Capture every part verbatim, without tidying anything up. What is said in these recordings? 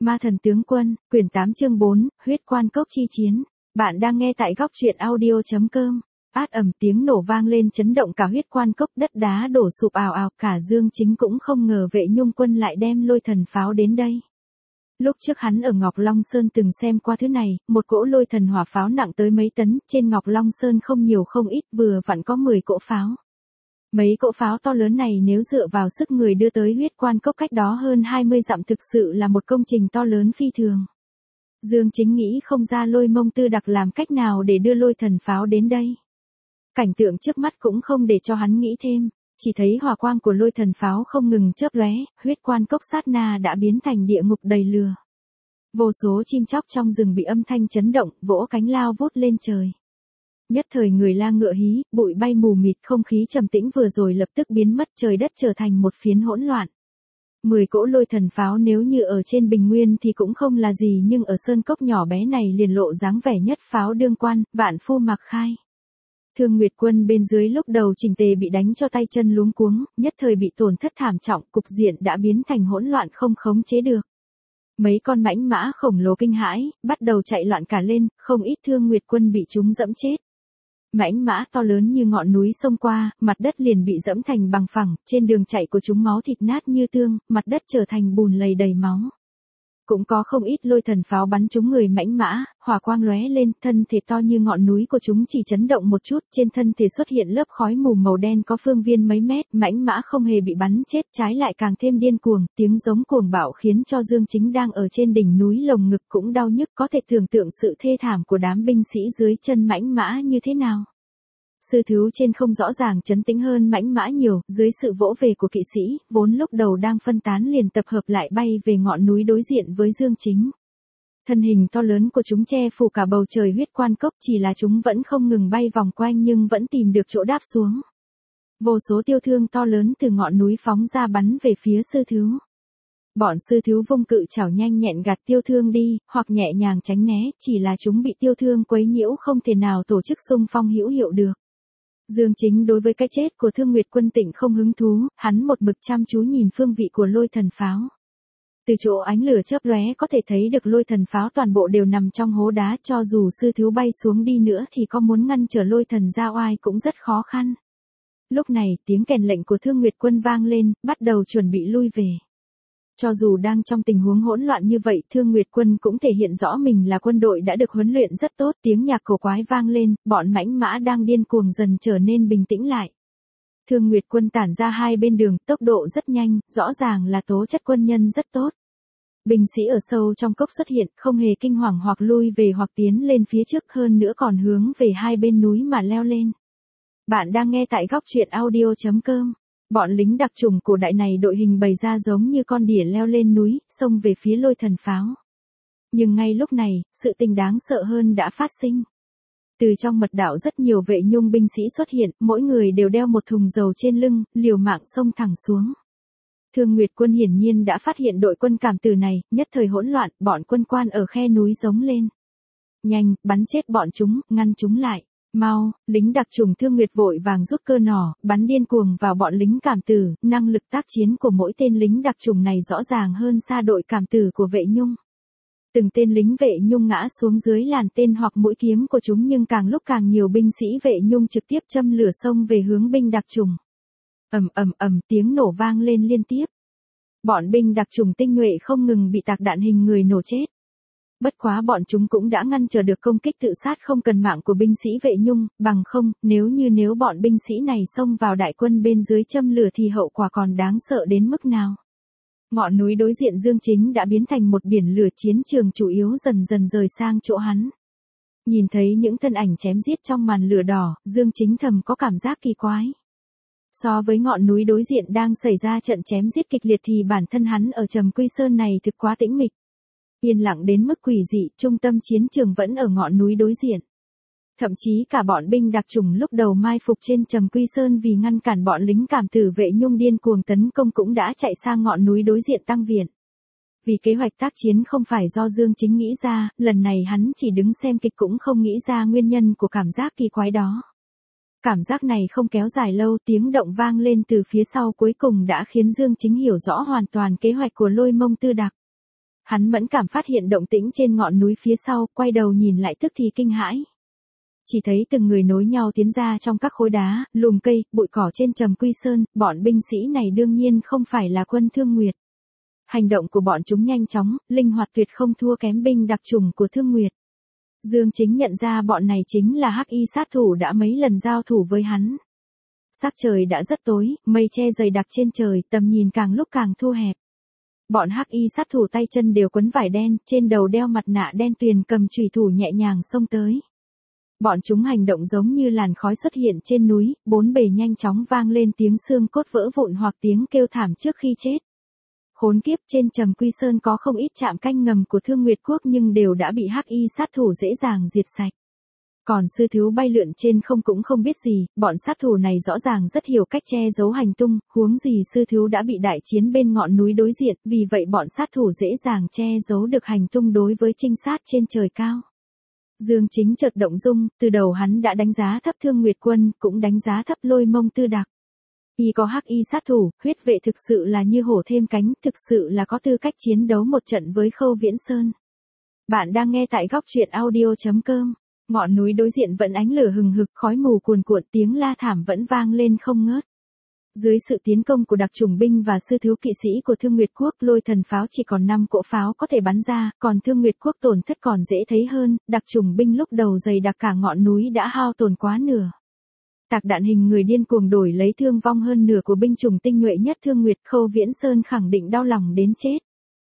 Ma thần tướng quân, quyển tám chương bốn, huyết quan cốc chi chiến. Bạn đang nghe tại góc truyện audio chấm com. Át ầm tiếng nổ vang lên chấn động cả huyết quan cốc, đất đá đổ sụp ào ào, cả Dương Chính cũng không ngờ Vệ Nhung quân lại đem lôi thần pháo đến đây. Lúc trước hắn ở Ngọc Long Sơn từng xem qua thứ này, một cỗ lôi thần hỏa pháo nặng tới mấy tấn, trên Ngọc Long Sơn không nhiều không ít, vừa vặn có mười cỗ pháo. Mấy cỗ pháo to lớn này nếu dựa vào sức người đưa tới huyết quan cốc cách đó hơn hai mươi dặm thực sự là một công trình to lớn phi thường. Dương Chính nghĩ không ra Lôi Mông Tư Đặc làm cách nào để đưa lôi thần pháo đến đây. Cảnh tượng trước mắt cũng không để cho hắn nghĩ thêm, chỉ thấy hỏa quang của lôi thần pháo không ngừng chớp lóe, huyết quan cốc sát na đã biến thành địa ngục đầy lửa. Vô số chim chóc trong rừng bị âm thanh chấn động, vỗ cánh lao vút lên trời. Nhất thời người la ngựa hí, bụi bay mù mịt, không khí trầm tĩnh vừa rồi lập tức biến mất, trời đất trở thành một phiến hỗn loạn. Mười cỗ lôi thần pháo nếu như ở trên bình nguyên thì cũng không là gì, nhưng ở sơn cốc nhỏ bé này liền lộ dáng vẻ nhất pháo đương quan, vạn phu mặc khai. Thương Nguyệt quân bên dưới lúc đầu chỉnh tề bị đánh cho tay chân luống cuống, nhất thời bị tổn thất thảm trọng, cục diện đã biến thành hỗn loạn không khống chế được. Mấy con mãnh mã khổng lồ kinh hãi, bắt đầu chạy loạn cả lên, không ít Thương Nguyệt quân bị chúng dẫm chết. Mãnh mã to lớn như ngọn núi xông qua, mặt đất liền bị dẫm thành bằng phẳng, trên đường chạy của chúng máu thịt nát như tương, mặt đất trở thành bùn lầy đầy máu. Cũng có không ít lôi thần pháo bắn trúng người mãnh mã, hỏa quang lóe lên, thân thể to như ngọn núi của chúng chỉ chấn động một chút, trên thân thể xuất hiện lớp khói mù màu đen có phương viên mấy mét, mãnh mã không hề bị bắn chết, trái lại càng thêm điên cuồng, tiếng giống cuồng bạo khiến cho Dương Chính đang ở trên đỉnh núi lồng ngực cũng đau nhức, có thể tưởng tượng sự thê thảm của đám binh sĩ dưới chân mãnh mã như thế nào. Sư thiếu trên không rõ ràng trấn tĩnh hơn mãnh mã nhiều, dưới sự vỗ về của kỵ sĩ, vốn lúc đầu đang phân tán liền tập hợp lại bay về ngọn núi đối diện với Dương Chính. Thân hình to lớn của chúng che phủ cả bầu trời huyết quan cốc, chỉ là chúng vẫn không ngừng bay vòng quanh nhưng vẫn tìm được chỗ đáp xuống. Vô số tiêu thương to lớn từ ngọn núi phóng ra bắn về phía sư thiếu. Bọn sư thiếu vung cự chảo nhanh nhẹn gạt tiêu thương đi, hoặc nhẹ nhàng tránh né, chỉ là chúng bị tiêu thương quấy nhiễu không thể nào tổ chức xung phong hữu hiệu được. Dương Chính đối với cái chết của Thương Nguyệt quân Tịnh không hứng thú, hắn một mực chăm chú nhìn phương vị của lôi thần pháo. Từ chỗ ánh lửa chớp lóe có thể thấy được lôi thần pháo toàn bộ đều nằm trong hố đá, cho dù sư thiếu bay xuống đi nữa thì có muốn ngăn trở lôi thần ra oai cũng rất khó khăn. Lúc này tiếng kèn lệnh của Thương Nguyệt quân vang lên, bắt đầu chuẩn bị lui về. Cho dù đang trong tình huống hỗn loạn như vậy, Thương Nguyệt quân cũng thể hiện rõ mình là quân đội đã được huấn luyện rất tốt, tiếng nhạc cổ quái vang lên, bọn mãnh mã đang điên cuồng dần trở nên bình tĩnh lại. Thương Nguyệt quân tản ra hai bên đường, tốc độ rất nhanh, rõ ràng là tố chất quân nhân rất tốt. Binh sĩ ở sâu trong cốc xuất hiện, không hề kinh hoàng hoặc lui về hoặc tiến lên phía trước, hơn nữa còn hướng về hai bên núi mà leo lên. Bạn đang nghe tại góc truyện audio chấm com. Bọn lính đặc chủng cổ đại này đội hình bày ra giống như con đỉa leo lên núi, xông về phía lôi thần pháo. Nhưng ngay lúc này, sự tình đáng sợ hơn đã phát sinh. Từ trong mật đạo rất nhiều Vệ Nhung binh sĩ xuất hiện, mỗi người đều đeo một thùng dầu trên lưng, liều mạng xông thẳng xuống. Thương Nguyệt quân hiển nhiên đã phát hiện đội quân cảm tử này, nhất thời hỗn loạn, bọn quân quan ở khe núi giống lên. Nhanh, bắn chết bọn chúng, ngăn chúng lại. Mau, lính đặc chủng Thương Nguyệt vội vàng rút cơ nỏ, bắn điên cuồng vào bọn lính cảm tử, năng lực tác chiến của mỗi tên lính đặc chủng này rõ ràng hơn xa đội cảm tử của Vệ Nhung. Từng tên lính Vệ Nhung ngã xuống dưới làn tên hoặc mũi kiếm của chúng, nhưng càng lúc càng nhiều binh sĩ Vệ Nhung trực tiếp châm lửa xông về hướng binh đặc chủng. Ầm ầm ầm, tiếng nổ vang lên liên tiếp. Bọn binh đặc chủng tinh nhuệ không ngừng bị tạc đạn hình người nổ chết. Bất quá bọn chúng cũng đã ngăn trở được công kích tự sát không cần mạng của binh sĩ Vệ Nhung, bằng không, nếu như nếu bọn binh sĩ này xông vào đại quân bên dưới châm lửa thì hậu quả còn đáng sợ đến mức nào. Ngọn núi đối diện Dương Chính đã biến thành một biển lửa, chiến trường chủ yếu dần dần rời sang chỗ hắn. Nhìn thấy những thân ảnh chém giết trong màn lửa đỏ, Dương Chính thầm có cảm giác kỳ quái. So với ngọn núi đối diện đang xảy ra trận chém giết kịch liệt thì bản thân hắn ở Trầm Quy Sơn này thực quá tĩnh mịch. Yên lặng đến mức quỷ dị, trung tâm chiến trường vẫn ở ngọn núi đối diện. Thậm chí cả bọn binh đặc chủng lúc đầu mai phục trên Trầm Quy Sơn vì ngăn cản bọn lính cảm tử Vệ Nhung điên cuồng tấn công cũng đã chạy sang ngọn núi đối diện tăng viện. Vì kế hoạch tác chiến không phải do Dương Chính nghĩ ra, lần này hắn chỉ đứng xem kịch cũng không nghĩ ra nguyên nhân của cảm giác kỳ quái đó. Cảm giác này không kéo dài lâu, tiếng động vang lên từ phía sau cuối cùng đã khiến Dương Chính hiểu rõ hoàn toàn kế hoạch của Lôi Mông Tư Đặc. Hắn mẫn cảm phát hiện động tĩnh trên ngọn núi phía sau, quay đầu nhìn lại tức thì kinh hãi. Chỉ thấy từng người nối nhau tiến ra trong các khối đá, lùm cây, bụi cỏ trên Trầm Quy Sơn, bọn binh sĩ này đương nhiên không phải là quân Thương Nguyệt. Hành động của bọn chúng nhanh chóng, linh hoạt tuyệt không thua kém binh đặc chủng của Thương Nguyệt. Dương Chính nhận ra bọn này chính là hắc y sát thủ đã mấy lần giao thủ với hắn. Sắc trời đã rất tối, mây che dày đặc trên trời, tầm nhìn càng lúc càng thu hẹp. Bọn hắc y sát thủ tay chân đều quấn vải đen, trên đầu đeo mặt nạ đen tuyền, cầm chùy thủ nhẹ nhàng xông tới. Bọn chúng hành động giống như làn khói xuất hiện trên núi, bốn bề nhanh chóng vang lên tiếng xương cốt vỡ vụn hoặc tiếng kêu thảm trước khi chết. Khốn kiếp, trên Trầm Quy Sơn có không ít trạm canh ngầm của Thương Nguyệt Quốc nhưng đều đã bị hắc y sát thủ dễ dàng diệt sạch. Còn sư thiếu bay lượn trên không cũng không biết gì, bọn sát thủ này rõ ràng rất hiểu cách che giấu hành tung, huống gì sư thiếu đã bị đại chiến bên ngọn núi đối diện, vì vậy bọn sát thủ dễ dàng che giấu được hành tung đối với trinh sát trên trời cao. Dương Chính chợt động dung, từ đầu hắn đã đánh giá thấp Thương Nguyệt Quân, cũng đánh giá thấp Lôi Mông Tư Đặc. Y có hắc y sát thủ, huyết vệ thực sự là như hổ thêm cánh, thực sự là có tư cách chiến đấu một trận với Khâu Viễn Sơn. Bạn đang nghe tại góc truyện audio chấm com. Ngọn núi đối diện vẫn ánh lửa hừng hực, khói mù cuồn cuộn, tiếng la thảm vẫn vang lên không ngớt. Dưới sự tiến công của đặc chủng binh và sư thiếu kỵ sĩ của Thương Nguyệt Quốc, Lôi Thần pháo chỉ còn năm cỗ pháo có thể bắn ra, còn Thương Nguyệt Quốc tổn thất còn dễ thấy hơn, đặc chủng binh lúc đầu dày đặc cả ngọn núi đã hao tổn quá nửa. Tạc đạn hình người điên cuồng đổi lấy thương vong hơn nửa của binh chủng tinh nhuệ nhất Thương Nguyệt, Khâu Viễn Sơn khẳng định đau lòng đến chết.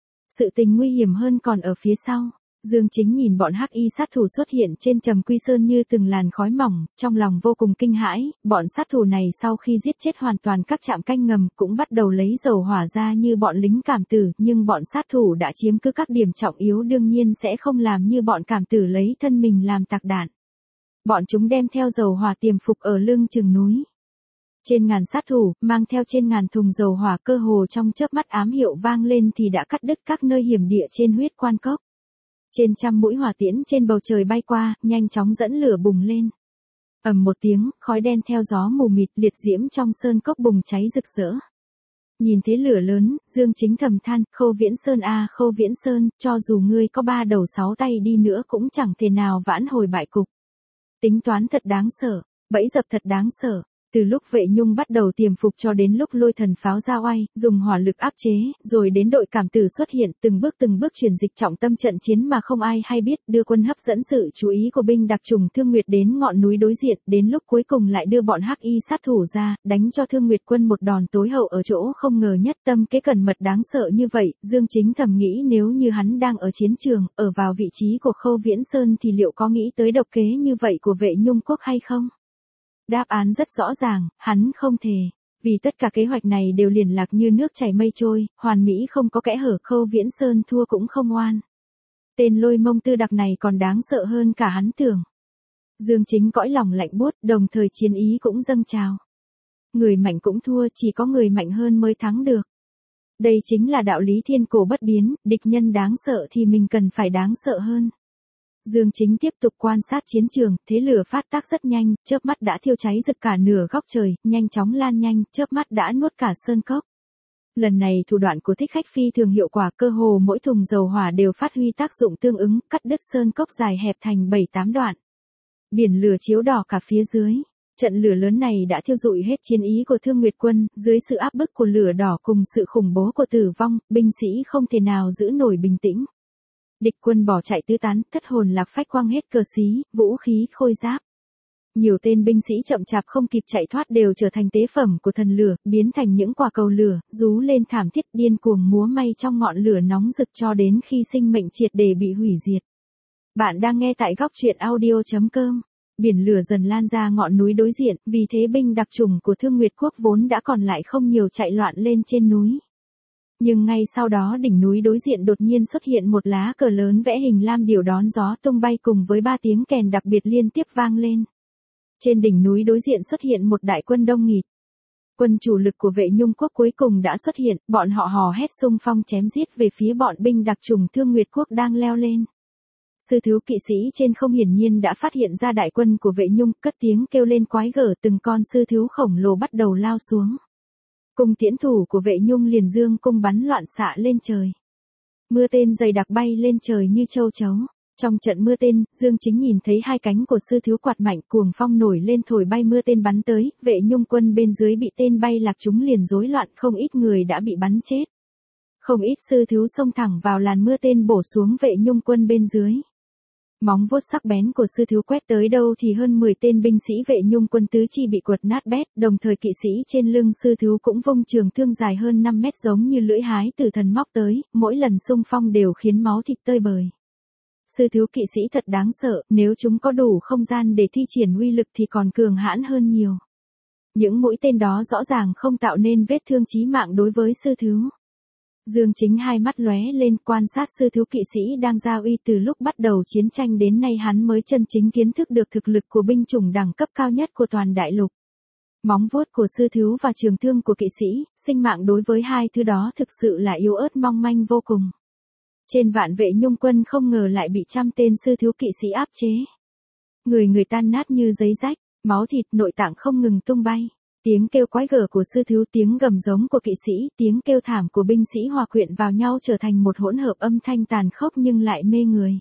Sự tình nguy hiểm hơn còn ở phía sau. Dương Chính nhìn bọn hắc y sát thủ xuất hiện trên Trầm Quy Sơn như từng làn khói mỏng, trong lòng vô cùng kinh hãi, bọn sát thủ này sau khi giết chết hoàn toàn các trạm canh ngầm cũng bắt đầu lấy dầu hỏa ra như bọn lính cảm tử, nhưng bọn sát thủ đã chiếm cứ các điểm trọng yếu đương nhiên sẽ không làm như bọn cảm tử lấy thân mình làm tạc đạn. Bọn chúng đem theo dầu hỏa tiềm phục ở lưng chừng núi. Trên ngàn sát thủ, mang theo trên ngàn thùng dầu hỏa cơ hồ trong chớp mắt ám hiệu vang lên thì đã cắt đứt các nơi hiểm địa trên huyết quan cốc. Trên trăm mũi hỏa tiễn trên bầu trời bay qua, nhanh chóng dẫn lửa bùng lên. Ầm một tiếng, khói đen theo gió mù mịt, liệt diễm trong sơn cốc bùng cháy rực rỡ. Nhìn thấy lửa lớn, Dương Chính thầm than, Khâu Viễn Sơn a, à, Khâu Viễn Sơn, cho dù ngươi có ba đầu sáu tay đi nữa cũng chẳng thể nào vãn hồi bại cục. Tính toán thật đáng sợ, bẫy dập thật đáng sợ. Từ lúc Vệ Nhung bắt đầu tiềm phục cho đến lúc Lôi Thần pháo ra oai, dùng hỏa lực áp chế, rồi đến đội cảm tử xuất hiện, từng bước từng bước chuyển dịch trọng tâm trận chiến mà không ai hay biết, đưa quân hấp dẫn sự chú ý của binh đặc chủng Thương Nguyệt đến ngọn núi đối diện, đến lúc cuối cùng lại đưa bọn hắc y sát thủ ra, đánh cho Thương Nguyệt quân một đòn tối hậu ở chỗ không ngờ nhất. Tâm kế cẩn mật đáng sợ như vậy, Dương Chính thầm nghĩ nếu như hắn đang ở chiến trường, ở vào vị trí của Khâu Viễn Sơn thì liệu có nghĩ tới độc kế như vậy của Vệ Nhung Quốc hay không? Đáp án rất rõ ràng, hắn không thể. Vì tất cả kế hoạch này đều liền lạc như nước chảy mây trôi, hoàn mỹ không có kẽ hở, Khâu Viễn Sơn thua cũng không oan. Tên Lôi Mông Tư Đặc này còn đáng sợ hơn cả hắn tưởng. Dương Chính cõi lòng lạnh buốt, đồng thời chiến ý cũng dâng trào. Người mạnh cũng thua, chỉ có người mạnh hơn mới thắng được. Đây chính là đạo lý thiên cổ bất biến, địch nhân đáng sợ thì mình cần phải đáng sợ hơn. Dương Chính tiếp tục quan sát chiến trường, thế lửa phát tác rất nhanh, chớp mắt đã thiêu cháy rực cả nửa góc trời, nhanh chóng lan nhanh, chớp mắt đã nuốt cả sơn cốc. Lần này thủ đoạn của Thích Khách phi thường hiệu quả, cơ hồ mỗi thùng dầu hỏa đều phát huy tác dụng tương ứng, cắt đứt sơn cốc dài hẹp thành bảy tám đoạn. Biển lửa chiếu đỏ cả phía dưới. Trận lửa lớn này đã thiêu rụi hết chiến ý của Thương Nguyệt quân, dưới sự áp bức của lửa đỏ cùng sự khủng bố của tử vong, binh sĩ không thể nào giữ nổi bình tĩnh. Địch quân bỏ chạy tứ tán, thất hồn lạc phách, quăng hết cờ xí, vũ khí, khôi giáp. Nhiều tên binh sĩ chậm chạp không kịp chạy thoát đều trở thành tế phẩm của thần lửa, biến thành những quả cầu lửa, rú lên thảm thiết, điên cuồng múa may trong ngọn lửa nóng rực cho đến khi sinh mệnh triệt để bị hủy diệt. Bạn đang nghe tại góc truyện audio chấm com. Biển lửa dần lan ra ngọn núi đối diện, vì thế binh đặc chủng của Thương Nguyệt Quốc vốn đã còn lại không nhiều chạy loạn lên trên núi. Nhưng ngay sau đó đỉnh núi đối diện đột nhiên xuất hiện một lá cờ lớn vẽ hình lam điểu đón gió tung bay cùng với ba tiếng kèn đặc biệt liên tiếp vang lên. Trên đỉnh núi đối diện xuất hiện một đại quân đông nghịt. Quân chủ lực của Vệ Nhung Quốc cuối cùng đã xuất hiện, bọn họ hò hét xung phong chém giết về phía bọn binh đặc chủng Thương Nguyệt Quốc đang leo lên. Sư thiếu kỵ sĩ trên không hiển nhiên đã phát hiện ra đại quân của Vệ Nhung, cất tiếng kêu lên quái gở, từng con sư thiếu khổng lồ bắt đầu lao xuống. Cung tiễn thủ của Vệ Nhung liền dương cung bắn loạn xạ lên trời. Mưa tên dày đặc bay lên trời như châu chấu. Trong trận mưa tên, Dương Chính nhìn thấy hai cánh của sư thiếu quạt mạnh, cuồng phong nổi lên thổi bay mưa tên bắn tới, Vệ Nhung quân bên dưới bị tên bay lạc trúng liền rối loạn, không ít người đã bị bắn chết. Không ít sư thiếu xông thẳng vào làn mưa tên bổ xuống Vệ Nhung quân bên dưới. Móng vuốt sắc bén của sư thiếu quét tới đâu thì hơn mười tên binh sĩ Vệ Nhung quân tứ chi bị quật nát bét, đồng thời kỵ sĩ trên lưng sư thiếu cũng vung trường thương dài hơn năm mét giống như lưỡi hái tử thần móc tới, mỗi lần xung phong đều khiến máu thịt tơi bời. Sư thiếu kỵ sĩ thật đáng sợ, nếu chúng có đủ không gian để thi triển uy lực thì còn cường hãn hơn nhiều. Những mũi tên đó rõ ràng không tạo nên vết thương chí mạng đối với sư thiếu. Dương Chính hai mắt lóe lên quan sát sư thiếu kỵ sĩ đang ra uy từ lúc bắt đầu chiến tranh đến nay hắn mới chân chính kiến thức được thực lực của binh chủng đẳng cấp cao nhất của toàn đại lục. Móng vuốt của sư thiếu và trường thương của kỵ sĩ, sinh mạng đối với hai thứ đó thực sự là yếu ớt mong manh vô cùng. Trên vạn Vệ Nhung quân không ngờ lại bị trăm tên sư thiếu kỵ sĩ áp chế. Người người tan nát như giấy rách, máu thịt nội tạng không ngừng tung bay. Tiếng kêu quái gở của sư thiếu, tiếng gầm giống của kỵ sĩ, tiếng kêu thảm của binh sĩ hòa quyện vào nhau trở thành một hỗn hợp âm thanh tàn khốc nhưng lại mê người.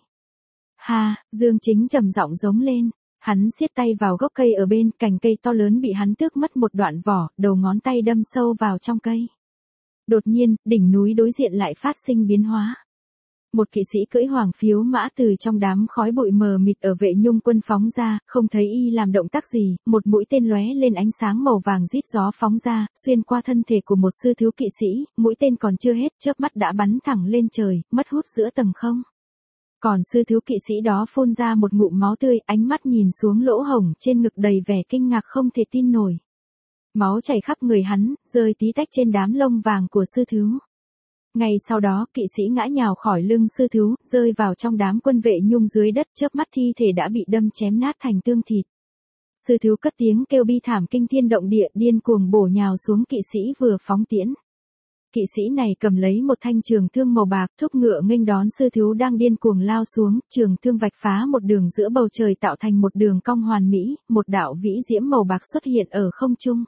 Ha, Dương Chính trầm giọng giống lên. Hắn siết tay vào gốc cây ở bên, cành cây to lớn bị hắn tước mất một đoạn vỏ, đầu ngón tay đâm sâu vào trong cây. Đột nhiên, đỉnh núi đối diện lại phát sinh biến hóa. Một kỵ sĩ cưỡi hoàng phiếu mã từ trong đám khói bụi mờ mịt ở Vệ Nhung quân phóng ra, không thấy y làm động tác gì, một mũi tên lóe lên ánh sáng màu vàng rít gió phóng ra, xuyên qua thân thể của một sư thiếu kỵ sĩ, mũi tên còn chưa hết, chớp mắt đã bắn thẳng lên trời, mất hút giữa tầng không. Còn sư thiếu kỵ sĩ đó phun ra một ngụm máu tươi, ánh mắt nhìn xuống lỗ hổng trên ngực đầy vẻ kinh ngạc không thể tin nổi. Máu chảy khắp người hắn, rơi tí tách trên đám lông vàng của sư thiếu. Ngay sau đó, kỵ sĩ ngã nhào khỏi lưng sư thiếu, rơi vào trong đám quân Vệ Nhung dưới đất, chớp mắt thi thể đã bị đâm chém nát thành tương thịt. Sư thiếu cất tiếng kêu bi thảm kinh thiên động địa, điên cuồng bổ nhào xuống kỵ sĩ vừa phóng tiễn. Kỵ sĩ này cầm lấy một thanh trường thương màu bạc, thúc ngựa nghênh đón sư thiếu đang điên cuồng lao xuống, trường thương vạch phá một đường giữa bầu trời tạo thành một đường cong hoàn mỹ, một đạo vĩ diễm màu bạc xuất hiện ở không trung.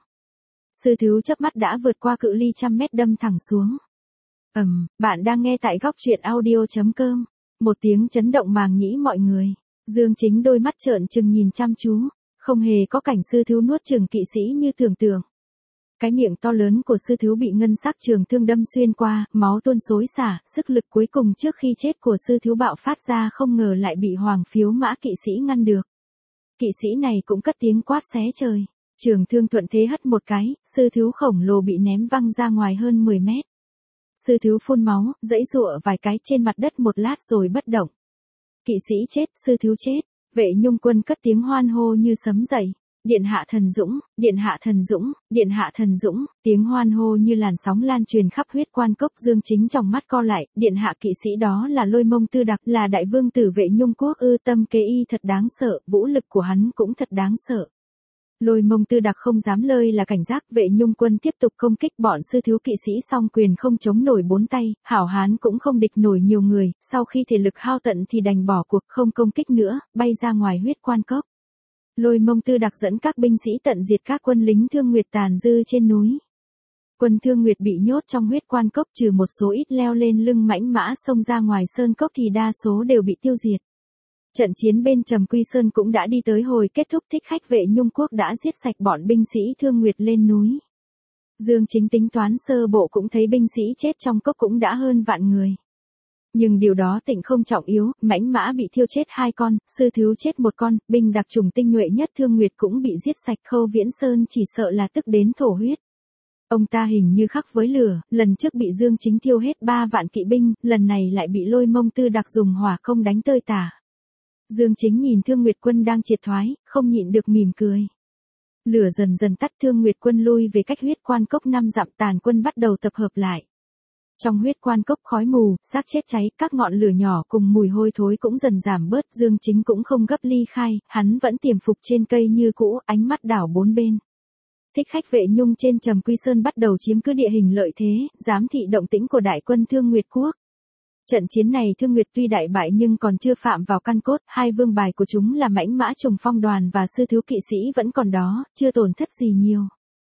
Sư thiếu chớp mắt đã vượt qua cự ly trăm mét đâm thẳng xuống. Ầm, um, bạn đang nghe tại góc truyện audio chấm com. Một tiếng chấn động màng nhĩ mọi người. Dương Chính đôi mắt trợn trừng nhìn chăm chú, không hề có cảnh sư thiếu nuốt chửng kỵ sĩ như tưởng tượng. Cái miệng to lớn của sư thiếu bị ngân sắc trường thương đâm xuyên qua, máu tuôn xối xả, sức lực cuối cùng trước khi chết của sư thiếu bạo phát ra không ngờ lại bị hoàng phiếu mã kỵ sĩ ngăn được. Kỵ sĩ này cũng cất tiếng quát xé trời. Trường thương thuận thế hất một cái, sư thiếu khổng lồ bị ném văng ra ngoài hơn mười mét. Sư thiếu phun máu, giãy giụa vài cái trên mặt đất một lát rồi bất động. Kỵ sĩ chết, sư thiếu chết. Vệ Nhung quân cất tiếng hoan hô như sấm dậy. Điện hạ thần dũng, điện hạ thần dũng, điện hạ thần dũng, tiếng hoan hô như làn sóng lan truyền khắp huyết quan cốc. Dương Chính trong mắt co lại, điện hạ kỵ sĩ đó là Lôi Mông Tư Đặc, là đại vương tử Vệ Nhung quốc ư? Tâm kế y thật đáng sợ, vũ lực của hắn cũng thật đáng sợ. Lôi Mông Tư Đặc không dám lơi là cảnh giác, Vệ Nhung quân tiếp tục công kích, bọn sư thiếu kỵ sĩ song quyền không chống nổi bốn tay, hảo hán cũng không địch nổi nhiều người, sau khi thể lực hao tận thì đành bỏ cuộc không công kích nữa, bay ra ngoài huyết quan cốc. Lôi Mông Tư Đặc dẫn các binh sĩ tận diệt các quân lính Thương Nguyệt tàn dư trên núi. Quân Thương Nguyệt bị nhốt trong huyết quan cốc, trừ một số ít leo lên lưng mãnh mã xông ra ngoài sơn cốc thì đa số đều bị tiêu diệt. Trận chiến bên Trầm Quy Sơn cũng đã đi tới hồi kết thúc, Thích Khách Vệ Nhung quốc đã giết sạch bọn binh sĩ Thương Nguyệt lên núi. Dương Chính tính toán sơ bộ cũng thấy binh sĩ chết trong cốc cũng đã hơn vạn người. Nhưng điều đó tịnh không trọng yếu, mãnh mã bị thiêu chết hai con, sư thiếu chết một con, binh đặc chủng tinh nhuệ nhất Thương Nguyệt cũng bị giết sạch. Khâu Viễn Sơn chỉ sợ là tức đến thổ huyết. Ông ta hình như khắc với lửa, lần trước bị Dương Chính thiêu hết ba vạn kỵ binh, lần này lại bị Lôi Mông Tư Đặc dùng hỏa công đánh tơi tả. Dương Chính nhìn Thương Nguyệt quân đang triệt thoái, không nhịn được mỉm cười. Lửa dần dần tắt, Thương Nguyệt quân lui về cách huyết quan cốc năm dặm, tàn quân bắt đầu tập hợp lại. Trong huyết quan cốc khói mù, xác chết cháy, các ngọn lửa nhỏ cùng mùi hôi thối cũng dần giảm bớt. Dương Chính cũng không gấp ly khai, hắn vẫn tiềm phục trên cây như cũ, ánh mắt đảo bốn bên. Thích Khách Vệ Nhung trên Trầm Quy Sơn bắt đầu chiếm cứ địa hình lợi thế, giám thị động tĩnh của đại quân Thương Nguyệt quốc. Trận chiến này Thương Nguyệt tuy đại bại nhưng còn chưa phạm vào căn cốt, hai vương bài của chúng là mãnh mã trùng phong đoàn và sư thiếu kỵ sĩ vẫn còn đó, chưa tổn thất gì nhiều.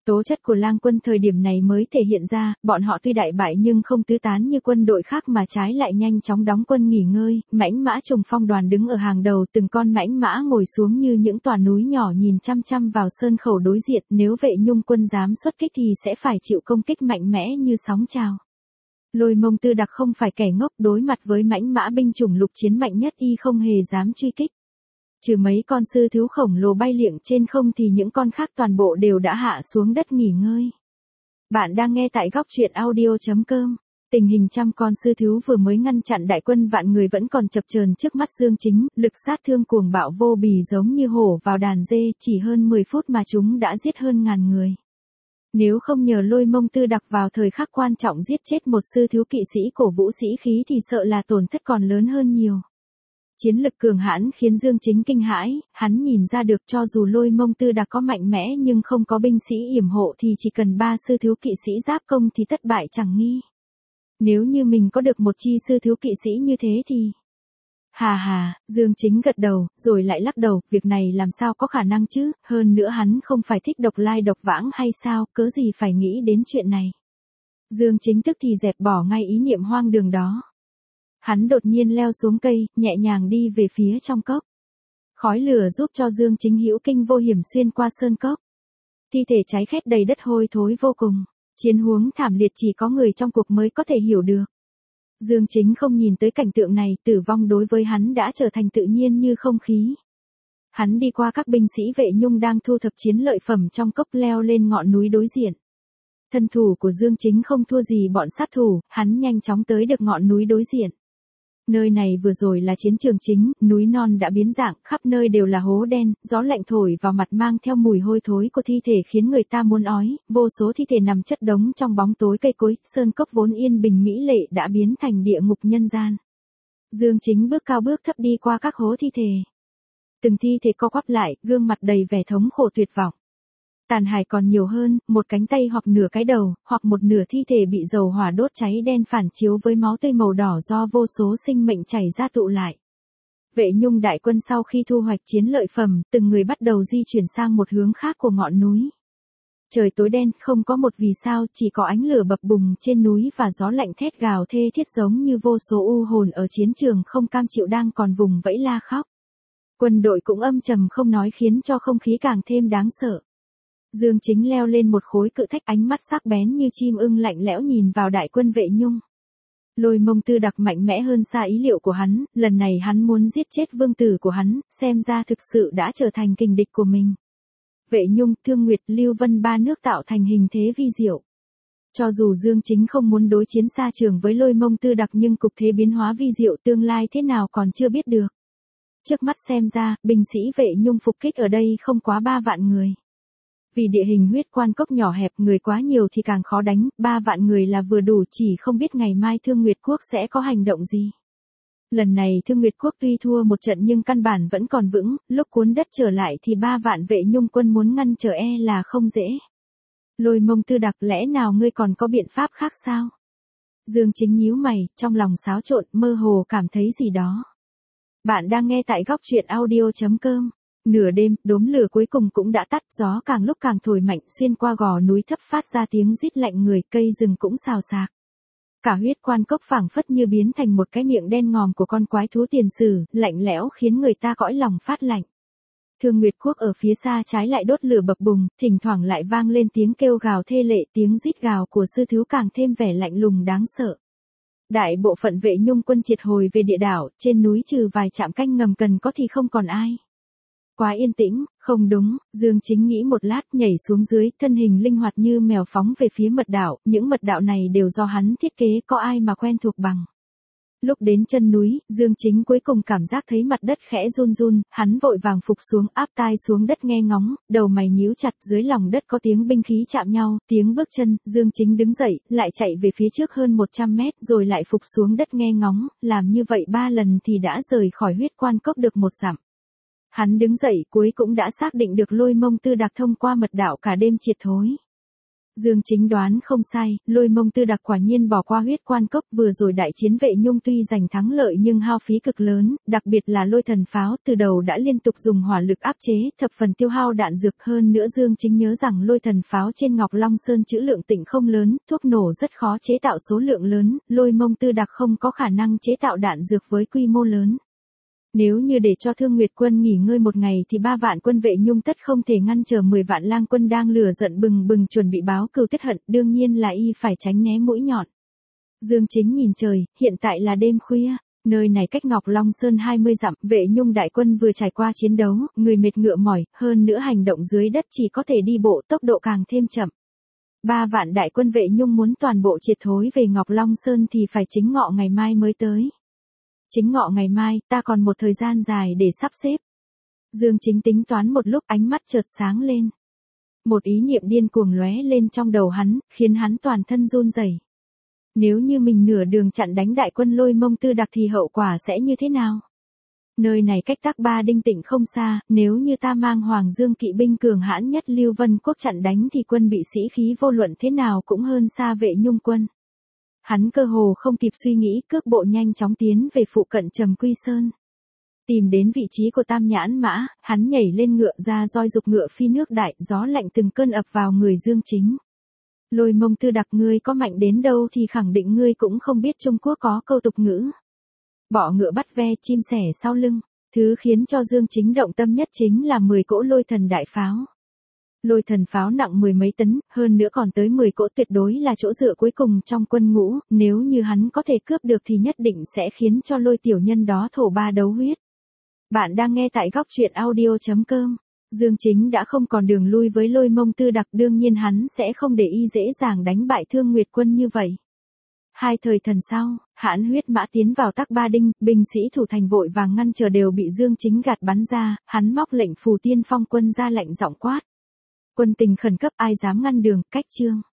Tố chất của Lang quân thời điểm này mới thể hiện ra, bọn họ tuy đại bại nhưng không tứ tán như quân đội khác mà trái lại nhanh chóng đóng quân nghỉ ngơi, mãnh mã trùng phong đoàn đứng ở hàng đầu, từng con mãnh mã ngồi xuống như những tòa núi nhỏ nhìn chăm chăm vào sơn khẩu đối diện, nếu Vệ Nhung quân dám xuất kích thì sẽ phải chịu công kích mạnh mẽ như sóng trào. Lôi Mông Tư Đặc không phải kẻ ngốc, đối mặt với mãnh mã binh chủng lục chiến mạnh nhất y không hề dám truy kích. Trừ mấy con sư thú khổng lồ bay liệng trên không thì những con khác toàn bộ đều đã hạ xuống đất nghỉ ngơi. Bạn đang nghe tại góc truyện audio chấm com. Tình hình trăm con sư thú vừa mới ngăn chặn đại quân vạn người vẫn còn chập chờn trước mắt Dương Chính, lực sát thương cuồng bạo vô bì giống như hổ vào đàn dê, chỉ hơn mười phút mà chúng đã giết hơn ngàn người. Nếu không nhờ Lôi Mông Tư Đặc vào thời khắc quan trọng giết chết một sư thú kỵ sĩ cổ vũ sĩ khí thì sợ là tổn thất còn lớn hơn nhiều. Chiến lực cường hãn khiến Dương Chính kinh hãi, hắn nhìn ra được cho dù Lôi Mông Tư Đặc có mạnh mẽ nhưng không có binh sĩ yểm hộ thì chỉ cần ba sư thiếu kỵ sĩ giáp công thì thất bại chẳng nghi. Nếu như mình có được một chi sư thiếu kỵ sĩ như thế thì... Hà hà, Dương Chính gật đầu, rồi lại lắc đầu, việc này làm sao có khả năng chứ, hơn nữa hắn không phải thích độc lai độc vãng hay sao, cớ gì phải nghĩ đến chuyện này. Dương Chính tức thì dẹp bỏ ngay ý niệm hoang đường đó. Hắn đột nhiên leo xuống cây, nhẹ nhàng đi về phía trong cốc. Khói lửa giúp cho Dương Chính hữu kinh vô hiểm xuyên qua sơn cốc. Thi thể cháy khét đầy đất hôi thối vô cùng. Chiến huống thảm liệt chỉ có người trong cuộc mới có thể hiểu được. Dương Chính không nhìn tới cảnh tượng này, tử vong đối với hắn đã trở thành tự nhiên như không khí. Hắn đi qua các binh sĩ Vệ Nhung đang thu thập chiến lợi phẩm trong cốc leo lên ngọn núi đối diện. Thân thủ của Dương Chính không thua gì bọn sát thủ, hắn nhanh chóng tới được ngọn núi đối diện. Nơi này vừa rồi là chiến trường chính, núi non đã biến dạng, khắp nơi đều là hố đen, gió lạnh thổi vào mặt mang theo mùi hôi thối của thi thể khiến người ta muốn ói, vô số thi thể nằm chất đống trong bóng tối cây cối, sơn cốc vốn yên bình mỹ lệ đã biến thành địa ngục nhân gian. Dương Chính bước cao bước thấp đi qua các hố thi thể. Từng thi thể co quắp lại, gương mặt đầy vẻ thống khổ tuyệt vọng. Tàn hài còn nhiều hơn, một cánh tay hoặc nửa cái đầu, hoặc một nửa thi thể bị dầu hỏa đốt cháy đen phản chiếu với máu tươi màu đỏ do vô số sinh mệnh chảy ra tụ lại. Vệ Nhung đại quân sau khi thu hoạch chiến lợi phẩm, từng người bắt đầu di chuyển sang một hướng khác của ngọn núi. Trời tối đen, không có một vì sao, chỉ có ánh lửa bập bùng trên núi và gió lạnh thét gào thê thiết giống như vô số u hồn ở chiến trường không cam chịu đang còn vùng vẫy la khóc. Quân đội cũng âm trầm không nói khiến cho không khí càng thêm đáng sợ. Dương Chính leo lên một khối cự thạch, ánh mắt sắc bén như chim ưng lạnh lẽo nhìn vào đại quân Vệ Nhung. Lôi Mông Tư Đặc mạnh mẽ hơn xa ý liệu của hắn, lần này hắn muốn giết chết vương tử của hắn, xem ra thực sự đã trở thành kình địch của mình. Vệ Nhung, Thương Nguyệt, Lưu Vân ba nước tạo thành hình thế vi diệu. Cho dù Dương Chính không muốn đối chiến xa trường với Lôi Mông Tư Đặc nhưng cục thế biến hóa vi diệu tương lai thế nào còn chưa biết được. Trước mắt xem ra, binh sĩ Vệ Nhung phục kích ở đây không quá ba vạn người. Vì địa hình huyết quan cốc nhỏ hẹp, người quá nhiều thì càng khó đánh, ba vạn người là vừa đủ, chỉ không biết ngày mai Thương Nguyệt Quốc sẽ có hành động gì. Lần này Thương Nguyệt Quốc tuy thua một trận nhưng căn bản vẫn còn vững, lúc cuốn đất trở lại thì ba vạn Vệ Nhung quân muốn ngăn trở e là không dễ. Lôi Mông Tư Đặc, lẽ nào ngươi còn có biện pháp khác sao? Dương Chính nhíu mày, trong lòng xáo trộn, mơ hồ cảm thấy gì đó. Bạn đang nghe tại góc truyện audio chấm com. Nửa đêm, đốm lửa cuối cùng cũng đã tắt, gió càng lúc càng thổi mạnh xuyên qua gò núi thấp phát ra tiếng rít lạnh người, cây rừng cũng xào xạc. Cả huyết quan cốc phảng phất như biến thành một cái miệng đen ngòm của con quái thú tiền sử, lạnh lẽo khiến người ta cõi lòng phát lạnh. Thương Nguyệt Quốc ở phía xa trái lại đốt lửa bập bùng, thỉnh thoảng lại vang lên tiếng kêu gào thê lệ, tiếng rít gào của sư thiếu càng thêm vẻ lạnh lùng đáng sợ. Đại bộ phận Vệ Nhung quân triệt hồi về địa đảo, trên núi trừ vài trạm canh ngầm cần có thì không còn ai. Quá yên tĩnh, không đúng, Dương Chính nghĩ một lát nhảy xuống dưới, thân hình linh hoạt như mèo phóng về phía mật đạo, những mật đạo này đều do hắn thiết kế, có ai mà quen thuộc bằng. Lúc đến chân núi, Dương Chính cuối cùng cảm giác thấy mặt đất khẽ run run, hắn vội vàng phục xuống, áp tai xuống đất nghe ngóng, đầu mày nhíu chặt, dưới lòng đất có tiếng binh khí chạm nhau, tiếng bước chân, Dương Chính đứng dậy, lại chạy về phía trước hơn một trăm mét, rồi lại phục xuống đất nghe ngóng, làm như vậy ba lần thì đã rời khỏi huyết quan cốc được một dặm. Hắn đứng dậy cuối cũng đã xác định được Lôi Mông Tư Đặc thông qua mật đạo cả đêm triệt thối. Dương Chính đoán không sai, Lôi Mông Tư Đặc quả nhiên bỏ qua huyết quan cốc, vừa rồi đại chiến Vệ Nhung tuy giành thắng lợi nhưng hao phí cực lớn, đặc biệt là lôi thần pháo từ đầu đã liên tục dùng hỏa lực áp chế, thập phần tiêu hao đạn dược. Hơn nữa Dương Chính nhớ rằng lôi thần pháo trên Ngọc Long Sơn trữ lượng tịnh không lớn, thuốc nổ rất khó chế tạo số lượng lớn, Lôi Mông Tư Đặc không có khả năng chế tạo đạn dược với quy mô lớn. Nếu như để cho Thương Nguyệt quân nghỉ ngơi một ngày thì ba vạn quân Vệ Nhung tất không thể ngăn trở mười vạn lang quân đang lửa giận bừng bừng chuẩn bị báo cừu tiết hận, đương nhiên là y phải tránh né mũi nhọn. Dương Chính nhìn trời, hiện tại là đêm khuya, nơi này cách Ngọc Long Sơn hai mươi dặm, Vệ Nhung đại quân vừa trải qua chiến đấu, người mệt ngựa mỏi, hơn nữa hành động dưới đất chỉ có thể đi bộ, tốc độ càng thêm chậm. Ba vạn đại quân Vệ Nhung muốn toàn bộ triệt thối về Ngọc Long Sơn thì phải chính ngọ ngày mai mới tới. Chính ngọ ngày mai, ta còn một thời gian dài để sắp xếp. Dương Chính tính toán một lúc, ánh mắt chợt sáng lên. Một ý niệm điên cuồng lóe lên trong đầu hắn, khiến hắn toàn thân run rẩy. Nếu như mình nửa đường chặn đánh đại quân Lôi Mông Tư Đặc thì hậu quả sẽ như thế nào? Nơi này cách Tắc Ba Đinh Tịnh không xa, nếu như ta mang Hoàng Dương kỵ binh cường hãn nhất Lưu Vân Quốc chặn đánh thì quân bị sĩ khí vô luận thế nào cũng hơn xa Vệ Nhung quân. Hắn cơ hồ không kịp suy nghĩ, cước bộ nhanh chóng tiến về phụ cận Trầm Quy Sơn. Tìm đến vị trí của Tam Nhãn Mã, hắn nhảy lên ngựa ra roi dục ngựa phi nước đại, gió lạnh từng cơn ập vào người Dương Chính. Lôi Mông Tư Đặc, ngươi có mạnh đến đâu thì khẳng định ngươi cũng không biết Trung Quốc có câu tục ngữ. Bỏ ngựa bắt ve, chim sẻ sau lưng. Thứ khiến cho Dương Chính động tâm nhất chính là mười cỗ lôi thần đại pháo. Lôi thần pháo nặng mười mấy tấn, hơn nữa còn tới mười cỗ, tuyệt đối là chỗ dựa cuối cùng trong quân ngũ, nếu như hắn có thể cướp được thì nhất định sẽ khiến cho Lôi tiểu nhân đó thổ ba đấu huyết. Bạn đang nghe tại góc truyện audio chấm com. Dương Chính đã không còn đường lui với Lôi Mông Tư Đặc, đương nhiên hắn sẽ không để y dễ dàng đánh bại Thương Nguyệt quân như vậy. Hai thời thần sau, hãn huyết mã tiến vào Tắc Ba Đinh, binh sĩ thủ thành vội vàng ngăn chờ đều bị Dương Chính gạt bắn ra, hắn móc lệnh Phù Tiên Phong quân ra lệnh giọng quát. Quân tình khẩn cấp, ai dám ngăn đường, cách trương.